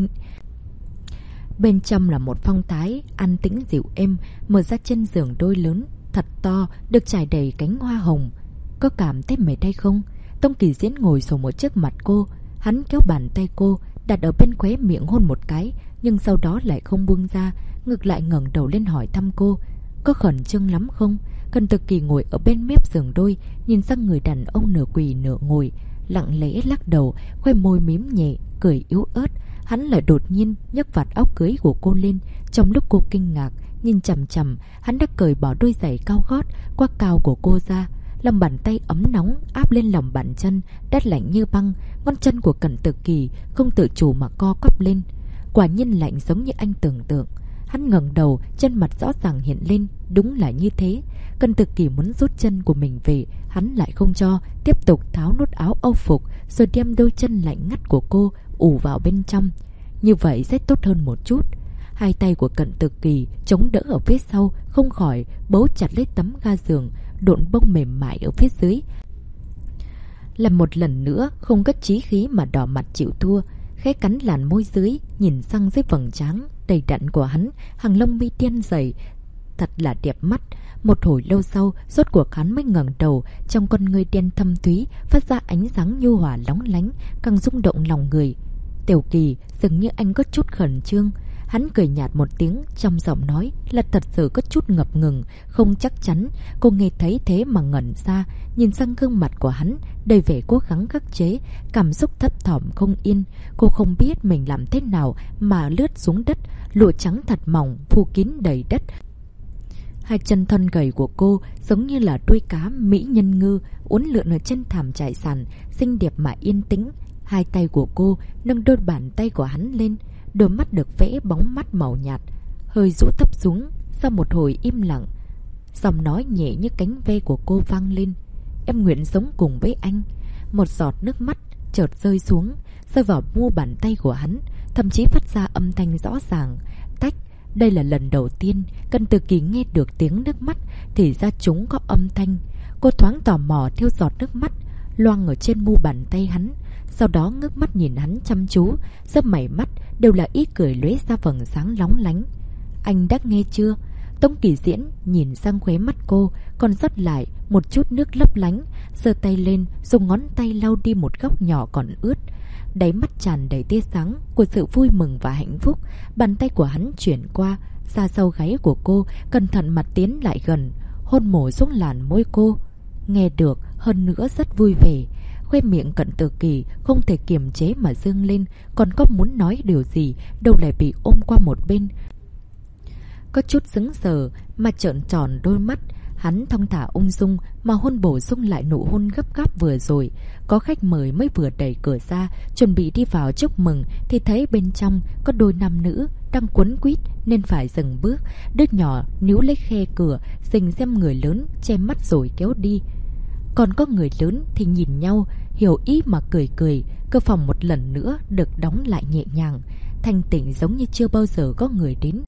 thái an tĩnh dịu êm. Mở ra chân giường đôi lớn thật to được trải đầy cánh hoa hồng. Có cảm thấy mệt hay không? Tống Kỳ Diễn ngồi xổm ở trước mặt cô, hắn kéo bàn tay cô đặt ở bên khóe miệng hôn một cái, nhưng sau đó lại không buông ra, ngược lại ngẩng đầu lên hỏi thăm cô: "Có khẩn trương lắm không?" Cẩn Tự Kỳ ngồi ở bên mép giường đôi, nhìn sang người đàn ông nửa quỳ nửa ngồi, lặng lẽ lắc đầu, khoe môi mím nhẹ, cười yếu ớt. Hắn lại đột nhiên nhấc vạt áo cưới của cô lên. Trong lúc cô kinh ngạc nhìn chằm chằm, hắn đã cởi bỏ đôi giày cao gót qua cao của cô ra. Lòng bàn tay ấm nóng áp lên lòng bàn chân đắt lạnh như băng. Ngón chân của Cẩn Tự Kỳ không tự chủ mà co quắp lên. Quả nhiên lạnh giống như anh tưởng tượng. Hắn ngẩng đầu, chân mặt rõ ràng hiện lên. Đúng là như thế. Cẩn Tự Kỳ muốn rút chân của mình về, hắn lại không cho, tiếp tục tháo nút áo âu phục, rồi đem đôi chân lạnh ngắt của cô ù vào bên trong. Như vậy sẽ tốt hơn một chút. Hai tay của Cẩn Tự Kỳ chống đỡ ở phía sau, không khỏi bấu chặt lấy tấm ga giường, độn bông mềm mại ở phía dưới. là một lần nữa không có chí khí mà đỏ mặt chịu thua, khẽ cắn làn môi dưới, nhìn sang dưới vầng trán đầy đặn của hắn, hàng lông mi tiên dày, thật là đẹp mắt. Một hồi lâu sau, rốt cuộc hắn mới ngẩng đầu, trong con ngươi đen thâm thúy phát ra ánh sáng nhu hòa lóng lánh, càng rung động lòng người. Tiểu Kỳ, dường như anh có chút khẩn trương. Hắn cười nhạt một tiếng, trong giọng nói là thật sự có chút ngập ngừng, không chắc chắn. Cô nghe thấy thế mà ngẩn ra, nhìn sang gương mặt của hắn, đầy vẻ cố gắng khắc chế, cảm xúc thấp thỏm không yên. Cô không biết mình làm thế nào mà lướt xuống đất, lụa trắng thật mỏng, phủ kín đầy đất. Hai chân thon gầy của cô giống như là đuôi cá mỹ nhân ngư, uốn lượn ở trên thảm trải sàn, xinh đẹp mà yên tĩnh. Hai tay của cô nâng đôi bàn tay của hắn lên, đôi mắt được vẽ bóng mắt màu nhạt, hơi rũ thấp xuống. Sau một hồi im lặng, giọng nói nhẹ như cánh ve của cô vang lên. Em nguyện sống cùng với anh. Một giọt nước mắt chợt rơi xuống, rơi vào mu bàn tay của hắn, thậm chí phát ra âm thanh rõ ràng. Tách. Đây là lần đầu tiên Cận Từ Kỳ nghe được tiếng nước mắt, thì ra chúng có âm thanh. Cô thoáng tò mò theo giọt nước mắt loang ở trên mu bàn tay hắn, sau đó ngước mắt nhìn hắn chăm chú, giáp mày mắt đều là ý cười lóe ra vầng sáng lóng lánh. Anh đã nghe chưa? Tống Kỳ Diễn nhìn sang khóe mắt cô, còn sót lại một chút nước lấp lánh, giơ tay lên, dùng ngón tay lau đi một góc nhỏ còn ướt. Đáy mắt tràn đầy tia sáng của sự vui mừng và hạnh phúc. Bàn tay của hắn chuyển qua ra sau gáy của cô, cẩn thận mặt tiến lại gần, hôn mổ xuống làn môi cô. Nghe được, hơn nữa rất vui vẻ. Khoe miệng Cận Từ Kỳ không thể kiềm chế mà dương lên, còn có muốn nói điều gì, đâu lại bị ôm qua một bên. Có chút sững sờ mà trợn tròn đôi mắt. Hắn thong thả ung dung mà hôn bổ sung lại nụ hôn gấp gáp vừa rồi. Có khách mời mới vừa đẩy cửa ra, chuẩn bị đi vào chúc mừng, thì thấy bên trong có đôi nam nữ đang quấn quýt nên phải dừng bước. Đứa nhỏ níu lấy khe cửa, dình xem người lớn, che mắt rồi kéo đi. Còn có người lớn thì nhìn nhau, hiểu ý mà cười cười. Cửa phòng một lần nữa được đóng lại nhẹ nhàng, thanh tịnh giống như chưa bao giờ có người đến.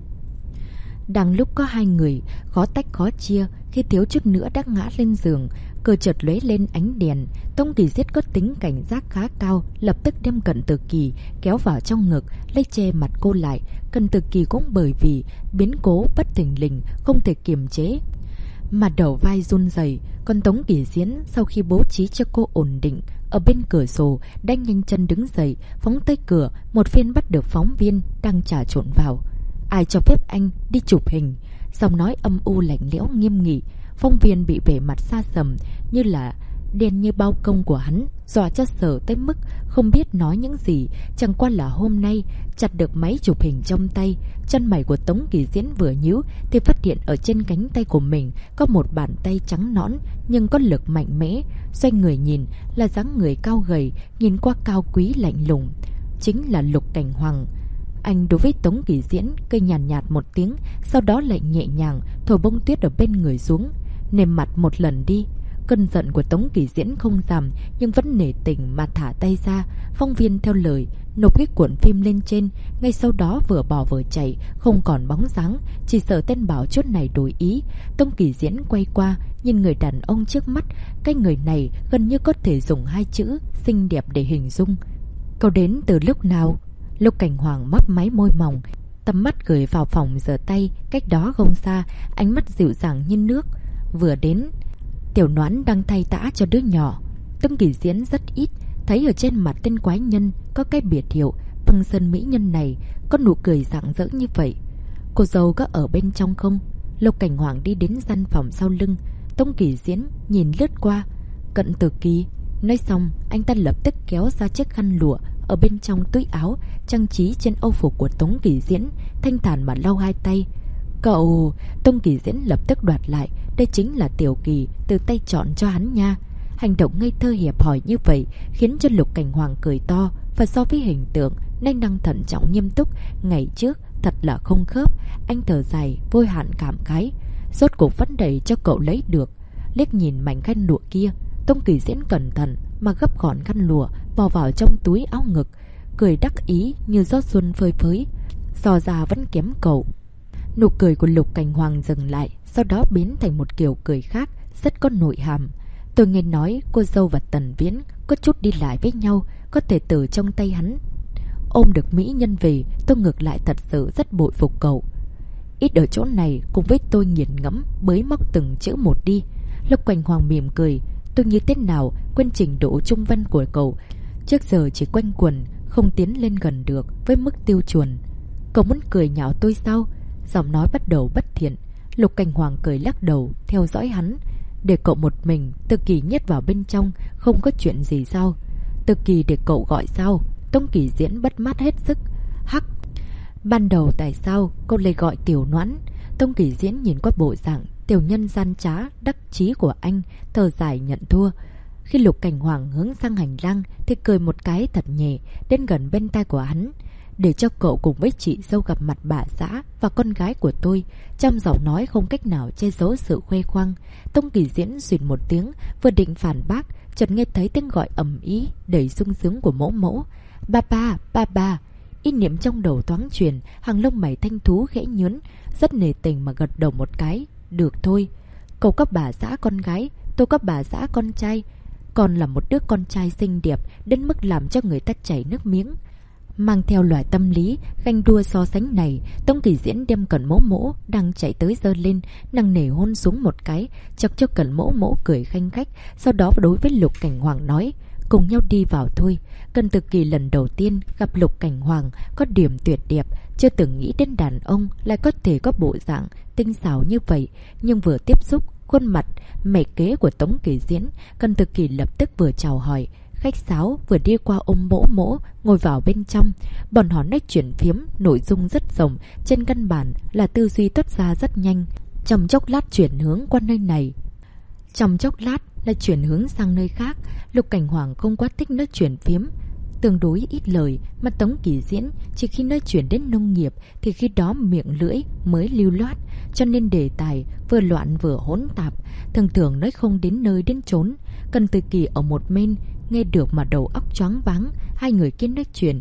Đang lúc có hai người khó tách khó chia, khi thiếu chút nữa đã ngã lên giường, cửa chợt lóe lên ánh đèn. Tống Kỳ Giết có tính cảnh giác khá cao, lập tức đem Cận Từ Kỳ kéo vào trong ngực, lấy che mặt cô lại. Cận Từ Kỳ cũng bởi vì biến cố bất thình lình không thể kiềm chế mà đầu vai run rẩy. Còn Tống Kỳ Diễn sau khi bố trí cho cô ổn định ở bên cửa sổ, đã nhanh chân đứng dậy, phóng tới cửa, một phiên bắt được phóng viên đang trà trộn vào. Ai cho phép anh đi chụp hình? Giọng nói âm u lạnh lẽo nghiêm nghị. Phóng viên bị vẻ mặt xa sầm như là đen như bao công của hắn, dọa cho sợ tới mức không biết nói những gì. Chẳng qua là hôm nay chặt được máy chụp hình trong tay, chân mày của Tống Kỳ Diễn vừa nhíu thì phát hiện ở trên cánh tay của mình có một bàn tay trắng nõn nhưng có lực mạnh mẽ. Xoay người nhìn là dáng người cao gầy, nhìn qua cao quý lạnh lùng, chính là Lục Cảnh Hoàng. Anh đối với Tống Kỳ Diễn cây nhàn nhạt một tiếng, sau đó lại nhẹ nhàng thổi bông tuyết ở bên người xuống. Nềm mặt một lần đi. Cơn giận của Tống Kỳ Diễn không giảm, nhưng vẫn nể tình mà thả tay ra. Phóng viên theo lời nộp cái cuộn phim lên trên, ngay sau đó vừa bỏ vừa chạy, không còn bóng dáng. Chỉ sợ tên bảo chốt này đổi ý. Tống Kỳ Diễn quay qua nhìn người đàn ông trước mắt. Cái người này gần như có thể dùng hai chữ xinh đẹp để hình dung. Cậu đến từ lúc nào? Lục Cảnh Hoàng mấp máy môi mỏng, tầm mắt gửi vào phòng rửa tay cách đó không xa, ánh mắt dịu dàng như nước. Vừa đến, Tiểu Noãn đang thay tã cho đứa nhỏ. Tống Kỳ Diễn rất ít thấy ở trên mặt tên quái nhân có cái biệt hiệu Băng Sơn mỹ nhân này có nụ cười rạng rỡ như vậy. Cô dâu có ở bên trong không? Lục Cảnh Hoàng đi đến gian phòng sau lưng. Tống Kỳ Diễn nhìn lướt qua. Cận Từ Kỳ. Nói xong, anh ta lập tức kéo ra chiếc khăn lụa ở bên trong túi áo trang trí trên âu phục của Tống Kỳ Diễn, thanh thản mà lau hai tay. Cậu... Tống Kỳ Diễn lập tức đoạt lại. Đây chính là Tiểu Kỳ từ tay chọn cho hắn nha. Hành động ngây thơ hiệp hòi như vậy khiến cho Lục Cảnh Hoàng cười to. Và so với hình tượng nên năng thận trọng nghiêm túc ngày trước thật là không khớp. Anh thở dài vôi hạn cảm khái. Rốt cuộc vẫn đầy cho cậu lấy được. Liếc nhìn mảnh khăn lụa kia, Tống Kỳ Diễn cẩn thận mà gấp gọn khăn lụa bỏ vào trong túi áo ngực, cười đắc ý như gió xuân phơi phới. So ra vẫn kém cậu. Nụ cười của Lục Cảnh Hoàng dừng lại, sau đó biến thành một kiểu cười khác rất có nội hàm. Tôi nghe nói cô dâu và Tần Viễn có chút đi lại với nhau, có thể từ trong tay hắn ôm được mỹ nhân về. Tôi ngược lại thật sự rất bội phục cậu. Ít ở chỗ này cùng với tôi nghiền ngẫm bới móc từng chữ một đi. Lục Cảnh Hoàng mỉm cười. Tôi như thế nào quên trình độ trung văn của cậu, trước giờ chỉ quanh quẩn không tiến lên gần được với mức tiêu chuẩn. Cậu muốn cười nhạo tôi sao? Giọng nói bắt đầu bất thiện. Lục Cảnh Hoàng cười lắc đầu theo dõi hắn. Để cậu một mình, Tư Kỳ nhét vào bên trong, không có chuyện gì sao? Tư Kỳ để cậu gọi sao? Tống Kỳ Diễn bất mát hết sức. Hắc, ban đầu tại sao cô lại gọi Tiểu Noãn? Tống Kỳ Diễn nhìn qua bộ dạng tiểu nhân gian trá đắc chí của anh, thở dài nhận thua. Khi Lục Cảnh Hoàng hướng sang hành lang thì cười một cái thật nhẹ, đến gần bên tai của hắn. Để cho cậu cùng với chị dâu gặp mặt bà xã và con gái của tôi. Trong giọng nói không cách nào che giấu sự khoe khoang. Tống Kỳ Diễn xuyệt một tiếng, vừa định phản bác, chợt nghe thấy tiếng gọi ầm ĩ đầy sung sướng của mẫu mẫu. Ba ba, ba ba. Ý niệm trong đầu thoáng truyền, hàng lông mày thanh thú khẽ nhướn, rất nề tình mà gật đầu một cái. Được thôi, cậu có bà xã con gái, tôi có bà xã con trai. Còn là một đứa con trai xinh đẹp đến mức làm cho người ta chảy nước miếng. Mang theo loại tâm lý ganh đua so sánh này, Tống Kỳ Diễn đem Cẩn Mỗ Mỗ đang chạy tới giơ lên, nặng nề hôn xuống một cái, chọc cho Cẩn Mỗ Mỗ cười khanh khách. Sau đó đối với Lục Cảnh Hoàng nói, cùng nhau đi vào thôi. Cẩn Từ Kỳ lần đầu tiên gặp Lục Cảnh Hoàng có điểm tuyệt đẹp, chưa từng nghĩ đến đàn ông lại có thể có bộ dạng tinh xảo như vậy. Nhưng vừa tiếp xúc khuôn mặt mẹ kế của Tống Kỳ Diễn, Cẩn Từ Kỳ lập tức vừa chào hỏi khách sáo, vừa đi qua ôm Mỗ Mỗ ngồi vào bên trong. Bọn họ nói chuyện phiếm, nội dung rất rộng, trên căn bản là tư duy toát ra rất nhanh. Trong chốc lát chuyển hướng qua nơi này, trong chốc lát lại chuyển hướng sang nơi khác. Lục Cảnh Hoàng không quá thích nói chuyện phiếm, tương đối ít lời, mà Tống Kỳ Diễn chỉ khi nói chuyện đến nông nghiệp thì khi đó miệng lưỡi mới lưu loát, cho nên đề tài vừa loạn vừa hỗn tạp, thường thường nói không đến nơi đến chốn. Cẩn Từ Kỳ ở một bên nghe được mà đầu óc choáng váng. Hai người kia nói chuyện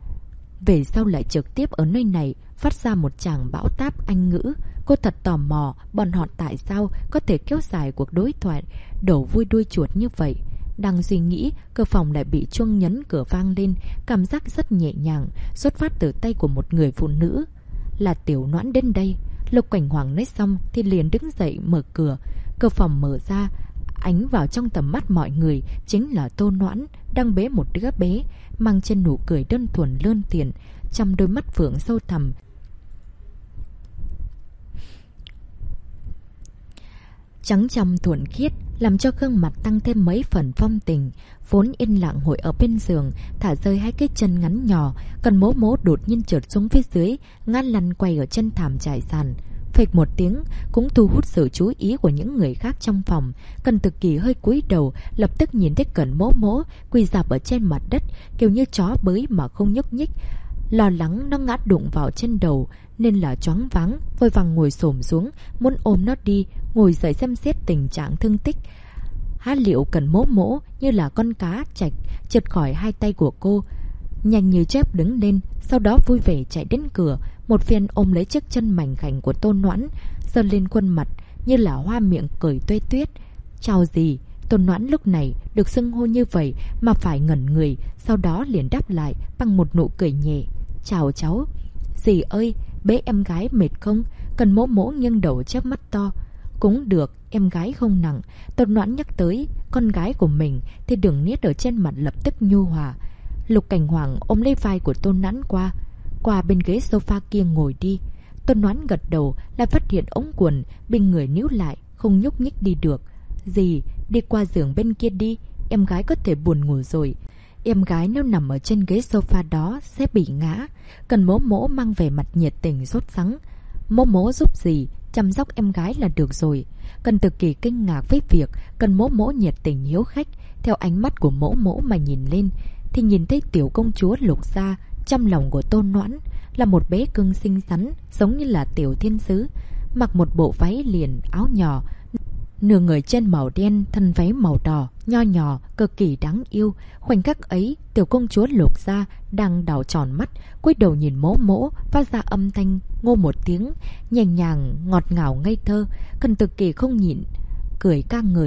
về sau lại trực tiếp ở nơi này phát ra một tràng bão táp Anh ngữ. Cô thật tò mò bọn họ tại sao có thể kéo dài cuộc đối thoại đổ vui đuôi chuột như vậy. Đang suy nghĩ, cửa phòng lại bị chuông nhấn cửa vang lên, cảm giác rất nhẹ nhàng, xuất phát từ tay của một người phụ nữ. Là Tiểu Noãn đến đây. Lục Cảnh Hoàng nói xong thì liền đứng dậy mở cửa. Cửa phòng mở ra, ánh vào trong tầm mắt mọi người chính là Tô Noãn đang bế một đứa bé, mang trên nụ cười đơn thuần lươn tiền, trong đôi mắt phượng sâu thẳm trắng trong thuần khiết, làm cho gương mặt tăng thêm mấy phần phong tình. Vốn yên lặng ngồi ở bên giường, thả rơi hai cái chân ngắn nhỏ, còn Mỗ Mỗ đột nhiên trượt xuống phía dưới, ngã lăn quay ở chân thảm trải sàn. Phịch một tiếng cũng thu hút sự chú ý của những người khác trong phòng. Cẩn Từ Kỳ hơi cúi đầu, lập tức nhìn thấy Cẩn Mỗ Mỗ quỳ rạp ở trên mặt đất, kiểu như chó bới mà không nhúc nhích. Lo lắng nó ngã đụng vào trên đầu nên là choáng váng, vội vàng ngồi xổm xuống muốn ôm nó đi, ngồi dậy xem xét tình trạng thương tích. Há liệu Cẩn Mỗ Mỗ như là con cá chạch trượt khỏi hai tay của cô, nhanh như chớp đứng lên, sau đó vui vẻ chạy đến cửa, một phen ôm lấy chiếc chân mảnh khảnh của Tô Noãn, giơ lên khuôn mặt như là hoa miệng cười tuê tuyết. Chào gì? Tô Noãn lúc này được xưng hô như vậy mà phải ngẩn người, sau đó liền đáp lại bằng một nụ cười nhẹ. Chào cháu. Dì ơi, bế em gái mệt không? Cẩn Mỗ Mỗ nghiêng đầu chớp mắt to. Cũng được, em gái không nặng. Tô Noãn nhắc tới con gái của mình thì đường nét ở trên mặt lập tức nhu hòa. Lục Cảnh Hoàng ôm lấy vai của Tô Noãn qua bên ghế sofa kia ngồi đi. Tô Noãn gật đầu, lại phát hiện ống quần bên người níu lại, không nhúc nhích đi được. Dì, đi qua giường bên kia đi, em gái có thể buồn ngủ rồi. Em gái nếu nằm ở trên ghế sofa đó sẽ bị ngã. Cẩn Mỗ Mỗ mang vẻ mặt nhiệt tình sốt sắng. Mỗ Mỗ giúp dì chăm sóc em gái là được rồi. Cẩn Từ Kỳ kinh ngạc với việc Cẩn Mỗ Mỗ nhiệt tình hiếu khách. Theo ánh mắt của Mỗ Mỗ mà nhìn lên thì nhìn thấy tiểu công chúa Lục Gia trong lòng của Tô Noãn là một bé cưng xinh xắn, giống như là tiểu thiên sứ, mặc một bộ váy liền áo nhỏ, nửa người trên màu đen, thân váy màu đỏ, nho nhỏ, cực kỳ đáng yêu. Khoảnh khắc ấy, tiểu công chúa Lục Gia đang đảo tròn mắt, cúi đầu nhìn Mỗ Mỗ, phát ra âm thanh ngô một tiếng, nhẹ nhàng, ngọt ngào ngây thơ. Cẩn Từ Kỳ không nhịn cười ca ngợi.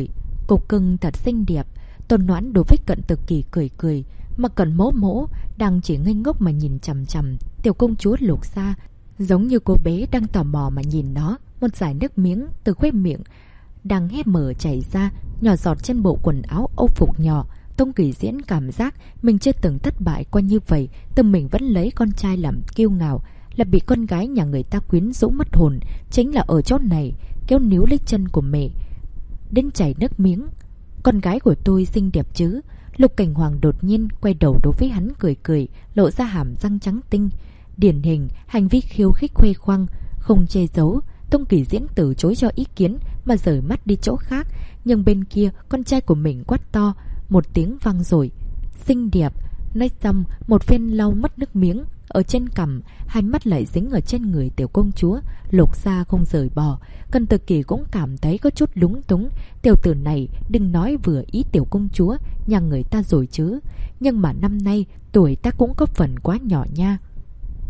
Cô cưng thật xinh đẹp. Tôn Noãn đối với Cận Tử Kỳ cười cười, mà Cận Mỗ Mỗ đang chỉ ngây ngốc mà nhìn chằm chằm tiểu công chúa Lục Gia, giống như cô bé đang tò mò mà nhìn nó. Một dải nước miếng từ khóe miệng đang hé mở chảy ra, nhỏ giọt trên bộ quần áo âu phục nhỏ. Tông Kỳ Diễn cảm giác mình chưa từng thất bại qua như vậy. Tâm mình vẫn lấy con trai làm kiêu ngạo, là bị con gái nhà người ta quyến rũ mất hồn. Chính là ở chỗ này kéo níu lấy chân của mẹ đến chảy nước miếng. Con gái của tôi xinh đẹp chứ? Lục Cảnh Hoàng đột nhiên quay đầu đối với hắn cười cười, lộ ra hàm răng trắng tinh. Điển hình hành vi khiêu khích khoe khoang, không che giấu. Tông Kỳ Diễn từ chối cho ý kiến mà rời mắt đi chỗ khác. Nhưng bên kia con trai của mình quát to một tiếng vang rồi: xinh đẹp! Nói xong một phen lau mất nước miếng ở trên cằm, hai mắt lại dính ở trên người tiểu công chúa Lục Gia không rời bỏ. Cận Tử Kỳ cũng cảm thấy có chút lúng túng. Tiểu tử này đừng nói vừa ý tiểu công chúa nhà người ta rồi chứ, nhưng mà năm nay tuổi ta cũng có phần quá nhỏ nha.